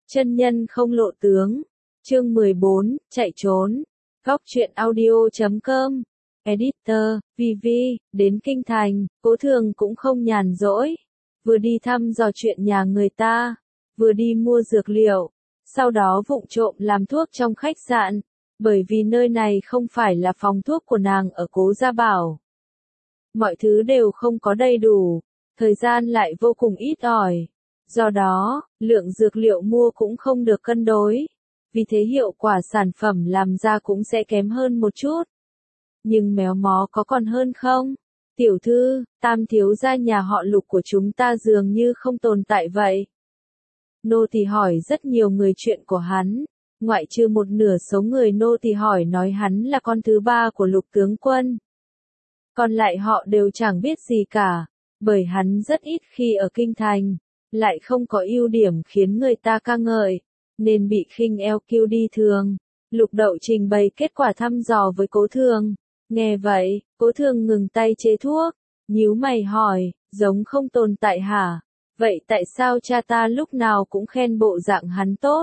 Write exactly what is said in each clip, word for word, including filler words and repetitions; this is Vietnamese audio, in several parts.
Chân nhân không lộ tướng. Chương mười bốn, chạy trốn. Góc truyện audio chấm com. Editor, vê vê, đến Kinh Thành, Cố Thường cũng không nhàn rỗi. Vừa đi thăm dò chuyện nhà người ta, vừa đi mua dược liệu, sau đó vụng trộm làm thuốc trong khách sạn, bởi vì nơi này không phải là phòng thuốc của nàng ở Cố Gia Bảo. Mọi thứ đều không có đầy đủ, thời gian lại vô cùng ít ỏi. Do đó, lượng dược liệu mua cũng không được cân đối, vì thế hiệu quả sản phẩm làm ra cũng sẽ kém hơn một chút. Nhưng méo mó có còn hơn không? Tiểu thư, Tam thiếu gia nhà họ Lục của chúng ta dường như không tồn tại vậy. Nô tỳ hỏi rất nhiều người chuyện của hắn, ngoại trừ một nửa số người nô tỳ hỏi nói hắn là con thứ ba của Lục tướng quân. Còn lại họ đều chẳng biết gì cả, bởi hắn rất ít khi ở Kinh Thành, lại không có ưu điểm khiến người ta ca ngợi, nên bị khinh eo kiêu đi thường. Lục Đậu trình bày kết quả thăm dò với Cố Thường. Nghe vậy, Cố Thường ngừng tay chế thuốc, nhíu mày hỏi, giống không tồn tại hả? Vậy tại sao cha ta lúc nào cũng khen bộ dạng hắn tốt?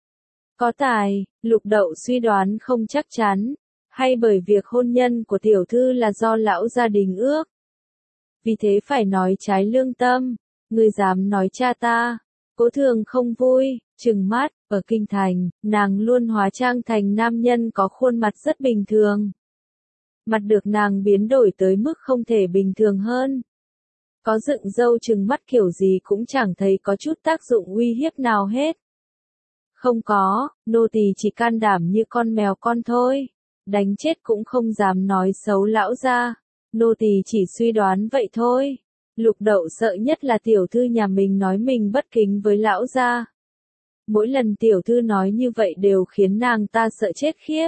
Có tài, Lục Đậu suy đoán không chắc chắn, hay bởi việc hôn nhân của tiểu thư là do lão gia đình ước. Vì thế phải nói trái lương tâm, ngươi dám nói cha ta. Cố Thường không vui, trừng mắt, ở Kinh Thành, nàng luôn hóa trang thành nam nhân có khuôn mặt rất bình thường. Mặt được nàng biến đổi tới mức không thể bình thường hơn. Có dựng râu trừng mắt kiểu gì cũng chẳng thấy có chút tác dụng uy hiếp nào hết. Không có, nô tỳ chỉ can đảm như con mèo con thôi, đánh chết cũng không dám nói xấu lão gia. Nô tỳ chỉ suy đoán vậy thôi. Lục Đậu sợ nhất là tiểu thư nhà mình nói mình bất kính với lão gia. Mỗi lần tiểu thư nói như vậy đều khiến nàng ta sợ chết khiếp.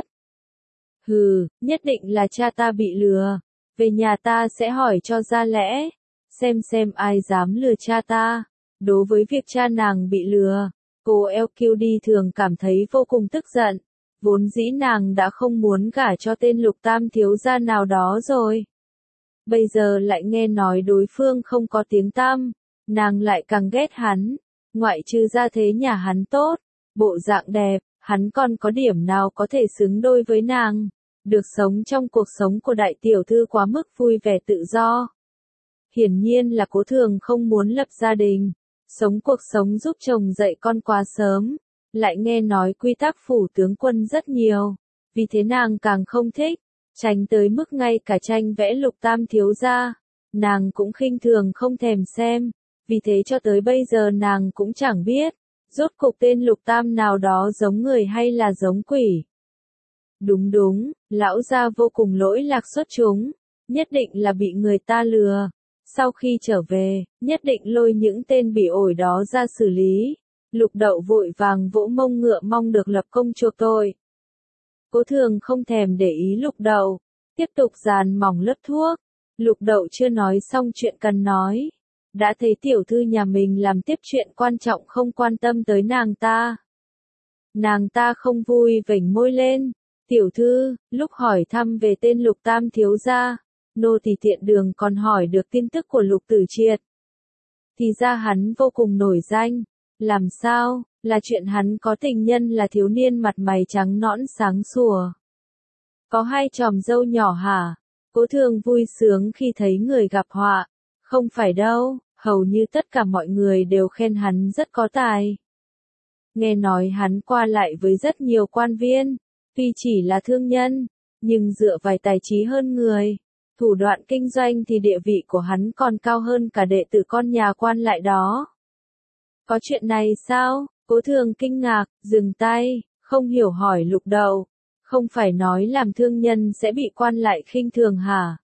Hừ, nhất định là cha ta bị lừa. Về nhà ta sẽ hỏi cho ra lẽ, xem xem ai dám lừa cha ta. Đối với việc cha nàng bị lừa, cô eo kiêu đi thường cảm thấy vô cùng tức giận. Vốn dĩ nàng đã không muốn gả cho tên Lục Tam thiếu gia nào đó rồi. Bây giờ lại nghe nói đối phương không có tiếng tăm, nàng lại càng ghét hắn. Ngoại trừ gia thế nhà hắn tốt, bộ dạng đẹp, hắn còn có điểm nào có thể xứng đôi với nàng. Được sống trong cuộc sống của đại tiểu thư quá mức vui vẻ tự do. Hiển nhiên là Cố Thường không muốn lập gia đình, sống cuộc sống giúp chồng dạy con quá sớm. Lại nghe nói quy tắc phủ tướng quân rất nhiều, vì thế nàng càng không thích, tránh tới mức ngay cả tranh vẽ Lục Tam thiếu gia, nàng cũng khinh thường không thèm xem, vì thế cho tới bây giờ nàng cũng chẳng biết, rốt cuộc tên Lục Tam nào đó giống người hay là giống quỷ. Đúng đúng, lão gia vô cùng lỗi lạc xuất chúng, nhất định là bị người ta lừa, sau khi trở về, nhất định lôi những tên bị ổi đó ra xử lý. Lục Đậu vội vàng vỗ mông ngựa mong được lập công chuộc tội. Cố Thường không thèm để ý Lục Đậu, tiếp tục dàn mỏng lớp thuốc. Lục Đậu chưa nói xong chuyện cần nói, đã thấy tiểu thư nhà mình làm tiếp chuyện quan trọng không quan tâm tới nàng ta. Nàng ta không vui vểnh môi lên, tiểu thư, lúc hỏi thăm về tên Lục Tam thiếu gia, nô tỳ tiện đường còn hỏi được tin tức của Lục Tử Triệt. Thì ra hắn vô cùng nổi danh. Làm sao, là chuyện hắn có tình nhân là thiếu niên mặt mày trắng nõn sáng sủa. Có hai chòm râu nhỏ hả? Cố Thường vui sướng khi thấy người gặp họa. Không phải đâu, hầu như tất cả mọi người đều khen hắn rất có tài. Nghe nói hắn qua lại với rất nhiều quan viên, tuy chỉ là thương nhân, nhưng dựa vài tài trí hơn người. Thủ đoạn kinh doanh thì địa vị của hắn còn cao hơn cả đệ tử con nhà quan lại đó. Có chuyện này sao? Cố Thường kinh ngạc, dừng tay, không hiểu hỏi Lục Đậu. Không phải nói làm thương nhân sẽ bị quan lại khinh thường hả?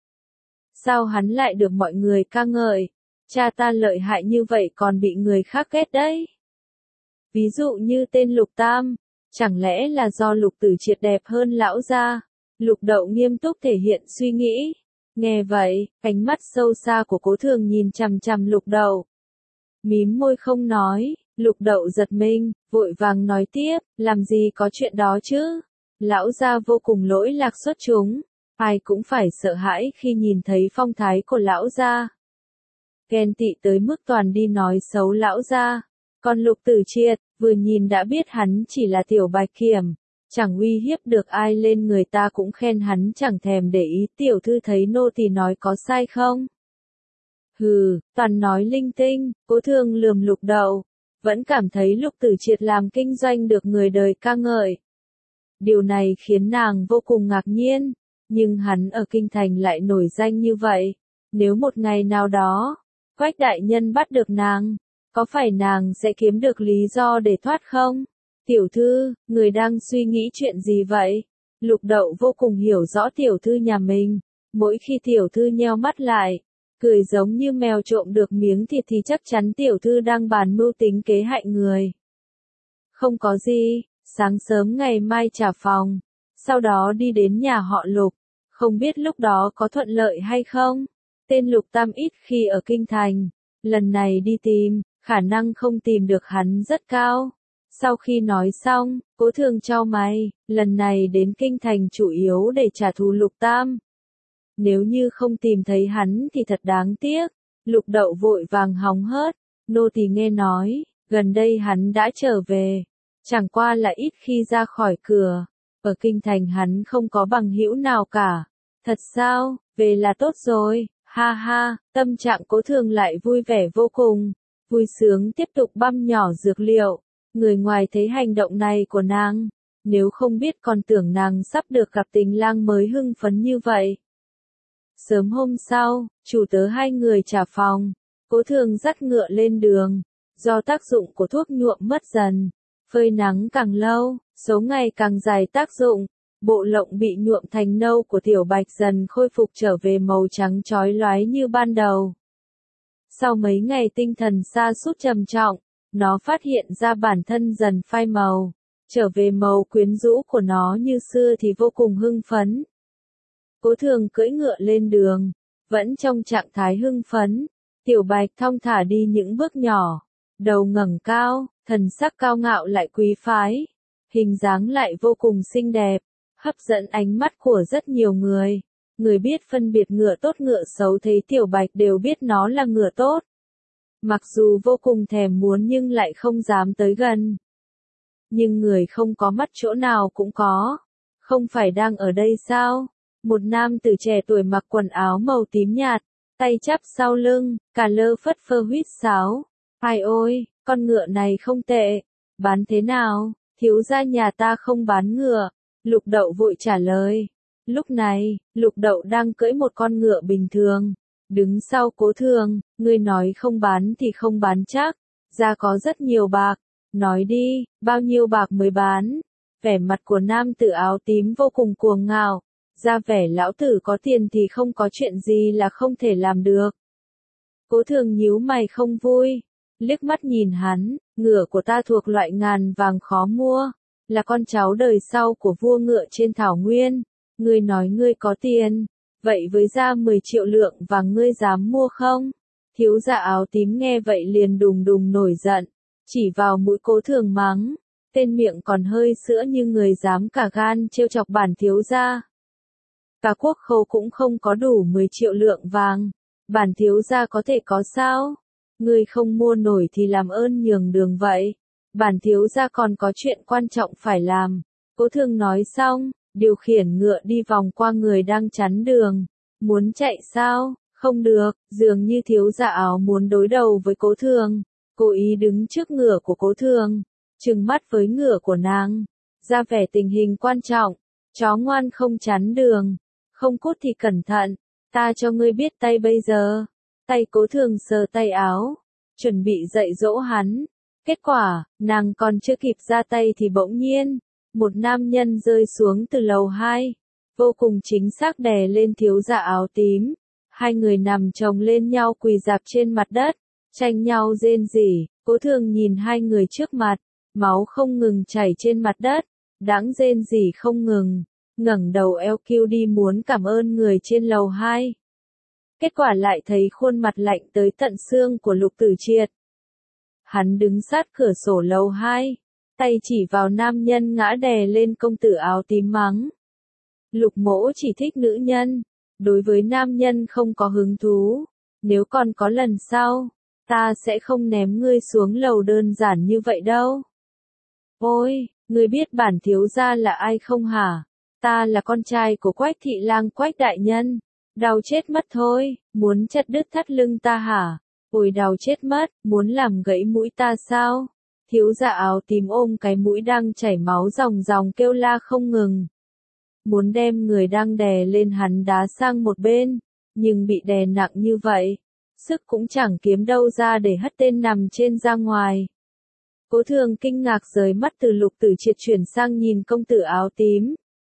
Sao hắn lại được mọi người ca ngợi? Cha ta lợi hại như vậy còn bị người khác ghét đấy. Ví dụ như tên Lục Tam, chẳng lẽ là do Lục Tử Triệt đẹp hơn lão gia? Lục Đậu nghiêm túc thể hiện suy nghĩ. Nghe vậy, ánh mắt sâu xa của Cố Thường nhìn chằm chằm Lục Đậu. Mím môi không nói, Lục Đậu giật mình, vội vàng nói tiếp, làm gì có chuyện đó chứ? Lão gia vô cùng lỗi lạc xuất chúng, ai cũng phải sợ hãi khi nhìn thấy phong thái của lão gia. Ghen tị tới mức toàn đi nói xấu lão gia. Còn Lục Tử Triệt, vừa nhìn đã biết hắn chỉ là tiểu bạch kiểm, chẳng uy hiếp được ai lên người ta cũng khen hắn chẳng thèm để ý. Tiểu thư thấy nô tỳ nói có sai không? Hừ, toàn nói linh tinh. Cố Thương lườm Lục Đậu, vẫn cảm thấy Lục Tử Triệt làm kinh doanh được người đời ca ngợi. Điều này khiến nàng vô cùng ngạc nhiên, nhưng hắn ở kinh thành lại nổi danh như vậy. Nếu một ngày nào đó, Quách đại nhân bắt được nàng, có phải nàng sẽ kiếm được lý do để thoát không? Tiểu thư, người đang suy nghĩ chuyện gì vậy? Lục Đậu vô cùng hiểu rõ tiểu thư nhà mình. Mỗi khi tiểu thư nheo mắt lại, cười giống như mèo trộm được miếng thịt thì chắc chắn tiểu thư đang bàn mưu tính kế hại người. Không có gì, sáng sớm ngày mai trả phòng, sau đó đi đến nhà họ Lục, không biết lúc đó có thuận lợi hay không. Tên Lục Tam ít khi ở kinh thành, lần này đi tìm, khả năng không tìm được hắn rất cao. Sau khi nói xong, Cố Thương chau mày, lần này đến kinh thành chủ yếu để trả thù Lục Tam. Nếu như không tìm thấy hắn thì thật đáng tiếc. Lục Đậu vội vàng hóng hớt, nô tỳ nghe nói, gần đây hắn đã trở về, chẳng qua là ít khi ra khỏi cửa. Ở kinh thành hắn không có bằng hữu nào cả. Thật sao, về là tốt rồi, ha ha. Tâm trạng Cố Thương lại vui vẻ vô cùng, vui sướng tiếp tục băm nhỏ dược liệu. Người ngoài thấy hành động này của nàng, nếu không biết còn tưởng nàng sắp được gặp tình lang mới hưng phấn như vậy. Sớm hôm sau, chủ tớ hai người trả phòng, Cố Thương dắt ngựa lên đường. Do tác dụng của thuốc nhuộm mất dần, phơi nắng càng lâu, số ngày càng dài tác dụng, bộ lộng bị nhuộm thành nâu của tiểu bạch dần khôi phục trở về màu trắng chói lóa như ban đầu. Sau mấy ngày tinh thần sa sút trầm trọng, nó phát hiện ra bản thân dần phai màu, trở về màu quyến rũ của nó như xưa thì vô cùng hưng phấn. Cố Thường cưỡi ngựa lên đường, vẫn trong trạng thái hưng phấn. Tiểu Bạch thong thả đi những bước nhỏ, đầu ngẩng cao, thần sắc cao ngạo lại quý phái, hình dáng lại vô cùng xinh đẹp, hấp dẫn ánh mắt của rất nhiều người. Người biết phân biệt ngựa tốt ngựa xấu thấy Tiểu Bạch đều biết nó là ngựa tốt. Mặc dù vô cùng thèm muốn nhưng lại không dám tới gần. Nhưng người không có mắt chỗ nào cũng có. Không phải đang ở đây sao? Một nam tử trẻ tuổi mặc quần áo màu tím nhạt, tay chắp sau lưng, cà lơ phất phơ huýt sáo. Ai ôi, con ngựa này không tệ. Bán thế nào? Thiếu gia nhà ta không bán ngựa. Lục Đậu vội trả lời. Lúc này, Lục Đậu đang cưỡi một con ngựa bình thường. Đứng sau Cố Thường, ngươi nói không bán thì không bán chắc. Ra có rất nhiều bạc. Nói đi, bao nhiêu bạc mới bán? Vẻ mặt của nam tử áo tím vô cùng cuồng ngạo. Ra vẻ lão tử có tiền thì không có chuyện gì là không thể làm được. Cố Thường nhíu mày không vui, liếc mắt nhìn hắn, ngựa của ta thuộc loại ngàn vàng khó mua, là con cháu đời sau của vua ngựa trên thảo nguyên. Ngươi nói ngươi có tiền, vậy với ra mười triệu lượng vàng ngươi dám mua không? Thiếu gia áo tím nghe vậy liền đùng đùng nổi giận, chỉ vào mũi Cố Thường mắng, tên miệng còn hơi sữa như người dám cả gan trêu chọc bản thiếu gia. Cả quốc khố cũng không có đủ mười triệu lượng vàng, bản thiếu gia có thể có sao? Ngươi không mua nổi thì làm ơn nhường đường vậy. Bản thiếu gia còn có chuyện quan trọng phải làm. Cố Thường nói xong, điều khiển ngựa đi vòng qua người đang chắn đường. Muốn chạy sao? Không được, dường như thiếu gia áo muốn đối đầu với Cố Thường. Cố ý đứng trước ngựa của Cố Thường, trừng mắt với ngựa của nàng, ra vẻ tình hình quan trọng. Chó ngoan không chắn đường, không cút thì cẩn thận, ta cho ngươi biết tay bây giờ. Tay Cố Thường sờ tay áo, chuẩn bị dạy dỗ hắn. Kết quả, nàng còn chưa kịp ra tay thì bỗng nhiên, một nam nhân rơi xuống từ lầu hai, vô cùng chính xác đè lên thiếu gia áo tím. Hai người nằm chồng lên nhau quỳ rạp trên mặt đất, tranh nhau rên rỉ. Cố Thường nhìn hai người trước mặt, máu không ngừng chảy trên mặt đất, đáng rên rỉ không ngừng, ngẩng đầu eo kêu đi muốn cảm ơn người trên lầu hai. Kết quả lại thấy khuôn mặt lạnh tới tận xương của Lục Tử Triệt. Hắn đứng sát cửa sổ lầu hai, tay chỉ vào nam nhân ngã đè lên công tử áo tím mắng. Lục mỗ chỉ thích nữ nhân, đối với nam nhân không có hứng thú, nếu còn có lần sau, ta sẽ không ném ngươi xuống lầu đơn giản như vậy đâu. Ôi, ngươi biết bản thiếu gia là ai không hả? Ta là con trai của Quách thị lang Quách đại nhân. Đau chết mất thôi, muốn chặt đứt thắt lưng ta hả? Ôi đau chết mất, muốn làm gãy mũi ta sao? Thiếu gia áo tím ôm cái mũi đang chảy máu ròng ròng kêu la không ngừng. Muốn đem người đang đè lên hắn đá sang một bên, nhưng bị đè nặng như vậy, sức cũng chẳng kiếm đâu ra để hất tên nằm trên ra ngoài. Cố Thường kinh ngạc rời mắt từ Lục Tử Triệt chuyển sang nhìn công tử áo tím.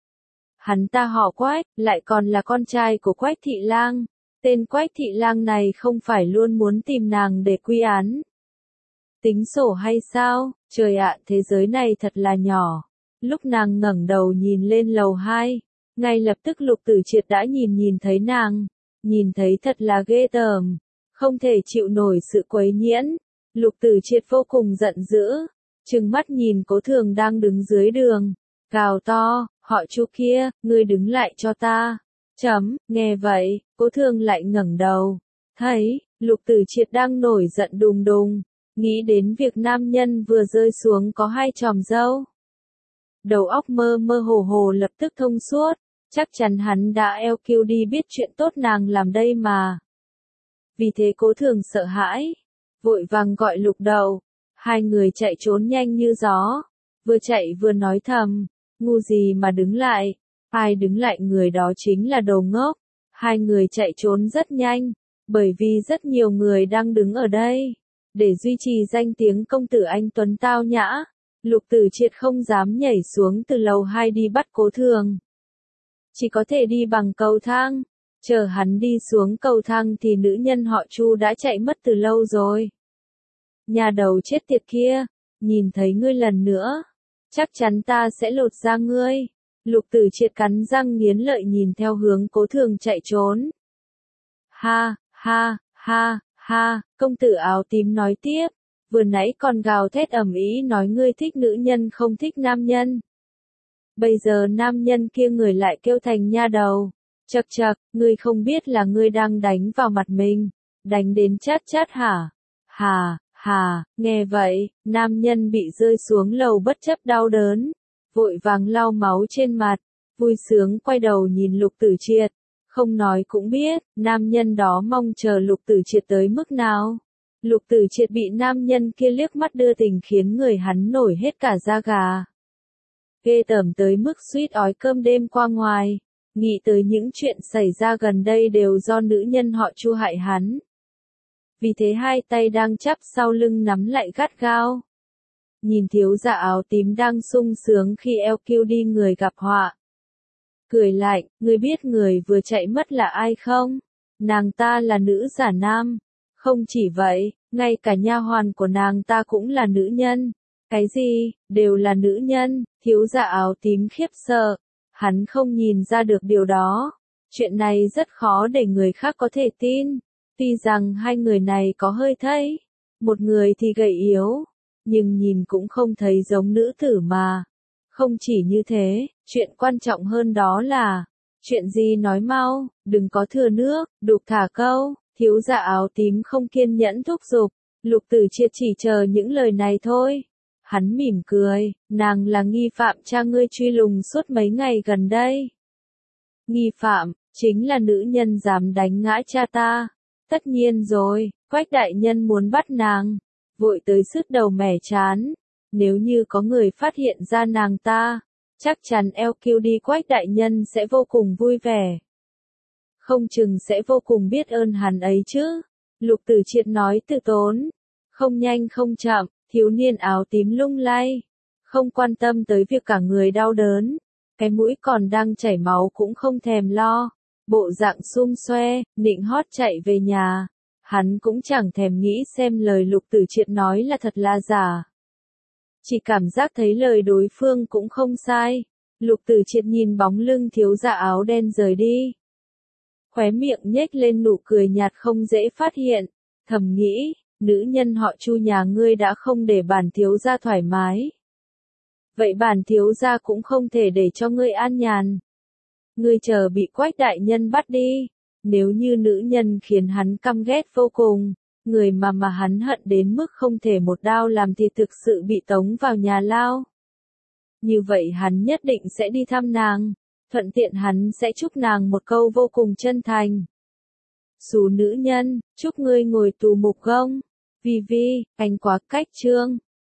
Hắn ta họ Quách, lại còn là con trai của Quách thị lang. Tên Quách thị lang này không phải luôn muốn tìm nàng để quy án. Tính sổ hay sao? Trời ạ, thế giới này thật là nhỏ. Lúc nàng ngẩng đầu nhìn lên lầu hai, ngay lập tức Lục Tử Triệt đã nhìn nhìn thấy nàng. Nhìn thấy thật là ghê tởm. Không thể chịu nổi sự quấy nhiễu. Lục Tử Triệt vô cùng giận dữ. Trừng mắt nhìn Cố Thường đang đứng dưới đường. Gào to, họ Chu kia, ngươi đứng lại cho ta. Chấm, nghe vậy, Cố Thường lại ngẩng đầu. Thấy, Lục Tử Triệt đang nổi giận đùng đùng. Nghĩ đến việc nam nhân vừa rơi xuống có hai chòm râu. Đầu óc mơ mơ hồ hồ lập tức thông suốt. Chắc chắn hắn đã eo kiu đi biết chuyện tốt nàng làm đây mà. Vì thế Cố Thường sợ hãi. Vội vàng gọi Lục Đầu. Hai người chạy trốn nhanh như gió. Vừa chạy vừa nói thầm. Ngu gì mà đứng lại. Ai đứng lại người đó chính là đồ ngốc. Hai người chạy trốn rất nhanh. Bởi vì rất nhiều người đang đứng ở đây. Để duy trì danh tiếng công tử anh Tuấn tao nhã. Lục Tử Triệt không dám nhảy xuống từ lầu hai đi bắt Cố Thường. Chỉ có thể đi bằng cầu thang. Chờ hắn đi xuống cầu thang thì nữ nhân họ Chu đã chạy mất từ lâu rồi. Nhà đầu chết tiệt kia, nhìn thấy ngươi lần nữa, chắc chắn ta sẽ lột da ngươi. Lục Tử Triệt cắn răng nghiến lợi nhìn theo hướng Cố Thường chạy trốn. Ha, ha, ha, ha, công tử áo tím nói tiếp, vừa nãy còn gào thét ầm ĩ nói ngươi thích nữ nhân không thích nam nhân. Bây giờ nam nhân kia người lại kêu thành nha đầu. Chậc chậc, ngươi không biết là ngươi đang đánh vào mặt mình, đánh đến chát chát hả? Hà, hà, nghe vậy, nam nhân bị rơi xuống lầu bất chấp đau đớn, vội vàng lau máu trên mặt, vui sướng quay đầu nhìn Lục Tử Triệt, không nói cũng biết, nam nhân đó mong chờ Lục Tử Triệt tới mức nào. Lục Tử Triệt bị nam nhân kia liếc mắt đưa tình khiến người hắn nổi hết cả da gà. Ghê tởm tới mức suýt ói cơm đêm qua ngoài. Nghĩ tới những chuyện xảy ra gần đây đều do nữ nhân họ Chu hại hắn. Vì thế hai tay đang chắp sau lưng nắm lại gắt gao. Nhìn thiếu gia áo tím đang sung sướng khi eo kiu đi người gặp họa. Cười lạnh, ngươi biết người vừa chạy mất là ai không? Nàng ta là nữ giả nam. Không chỉ vậy, ngay cả nha hoàn của nàng ta cũng là nữ nhân. Cái gì, đều là nữ nhân, thiếu gia áo tím khiếp sợ. Hắn không nhìn ra được điều đó. Chuyện này rất khó để người khác có thể tin. Tuy rằng hai người này có hơi thây. Một người thì gầy yếu. Nhưng nhìn cũng không thấy giống nữ tử mà. Không chỉ như thế, chuyện quan trọng hơn đó là. Chuyện gì nói mau, đừng có thừa nước, đục thả câu. Thiếu gia áo tím không kiên nhẫn thúc giục. Lục Tử Triệt chỉ chờ những lời này thôi. Hắn mỉm cười, nàng là nghi phạm cha ngươi truy lùng suốt mấy ngày gần đây. Nghi phạm, chính là nữ nhân dám đánh ngã cha ta. Tất nhiên rồi, Quách đại nhân muốn bắt nàng. Vội tới sứt đầu mẻ chán. Nếu như có người phát hiện ra nàng ta, chắc chắn eo kiu đi Quách đại nhân sẽ vô cùng vui vẻ. Không chừng sẽ vô cùng biết ơn hắn ấy chứ. Lục Tử Triệt nói từ tốn. Không nhanh không chậm. Thiếu niên áo tím lung lay, không quan tâm tới việc cả người đau đớn, cái mũi còn đang chảy máu cũng không thèm lo, bộ dạng xum xoe, nịnh hót chạy về nhà, hắn cũng chẳng thèm nghĩ xem lời Lục Tử Triệt nói là thật là giả. Chỉ cảm giác thấy lời đối phương cũng không sai, Lục Tử Triệt nhìn bóng lưng thiếu gia áo đen rời đi. Khóe miệng nhếch lên nụ cười nhạt không dễ phát hiện, thầm nghĩ. Nữ nhân họ Chu nhà ngươi đã không để bản thiếu gia thoải mái. Vậy bản thiếu gia cũng không thể để cho ngươi an nhàn. Ngươi chờ bị Quách đại nhân bắt đi. Nếu như nữ nhân khiến hắn căm ghét vô cùng, người mà mà hắn hận đến mức không thể một đao làm thì thực sự bị tống vào nhà lao. Như vậy hắn nhất định sẽ đi thăm nàng, thuận tiện hắn sẽ chúc nàng một câu vô cùng chân thành. Xú nữ nhân, chúc ngươi ngồi tù mục gông. Vi Vi, anh quá cách trương.